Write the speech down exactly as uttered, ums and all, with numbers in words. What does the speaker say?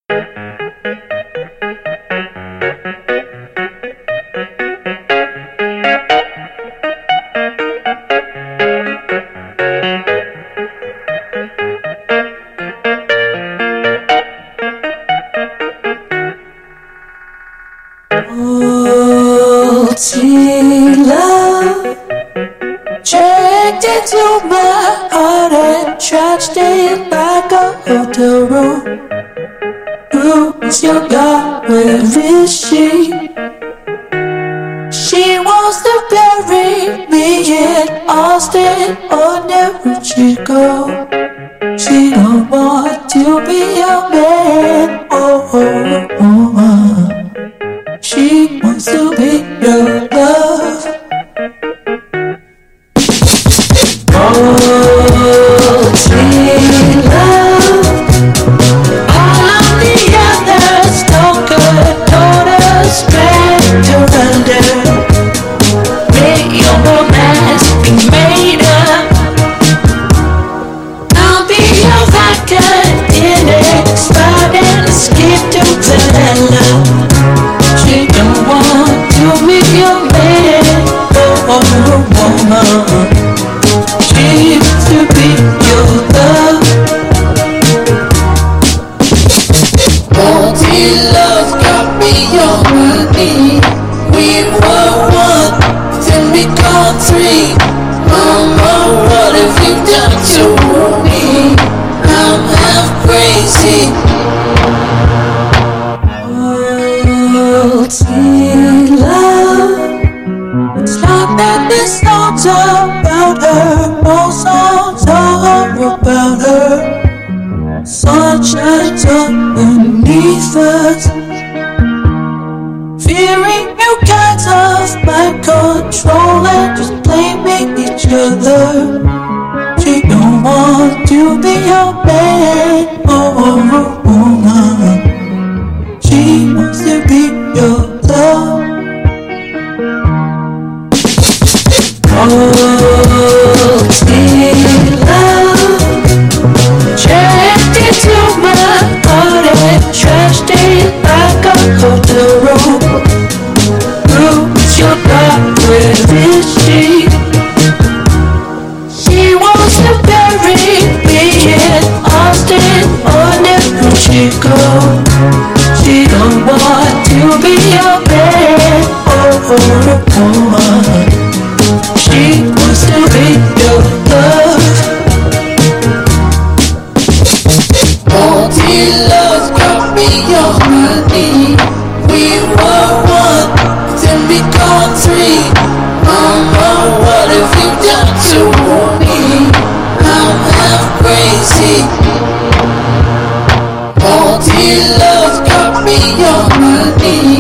Naughty love checked into my heart and trashed it like a hotel room. Who's your God? Where is she? She wants to bury me in Austin, or never she go. She don't want to be a man. Oh, oh, oh, oh. She wants to be your love. Oh, sweet love. All of the others don't good, don't expect to render. Make your romance be made up. I'll be your vodka in it, expired and skip to vanilla. She don't want to be your man, oh, oh, woman. She wants to be your love. Naughty love got me on my knee. We were one, then we gone three. Mama, what have you done to me? I'm half crazy. Naughty love. It's not that this song's about her, most songs are about her. Sun shines underneath us, fearing new kinds of mind control and just blaming each other. She don't want to be your man, oh, oh, oh, oh. She wants to be your love. Oh, sweet love, checked into my heart and trashed it like a hotel room. Who's your God? Where is she? She wants to bury me in Austin, or never she go. She don't want to be your man, oh, oh, oh, oh. She wants to be your love. Naughty love got me on my knee. We were one, then we gone three. Mama, what have you done to me? I'm half crazy. Naughty love got me on my knee.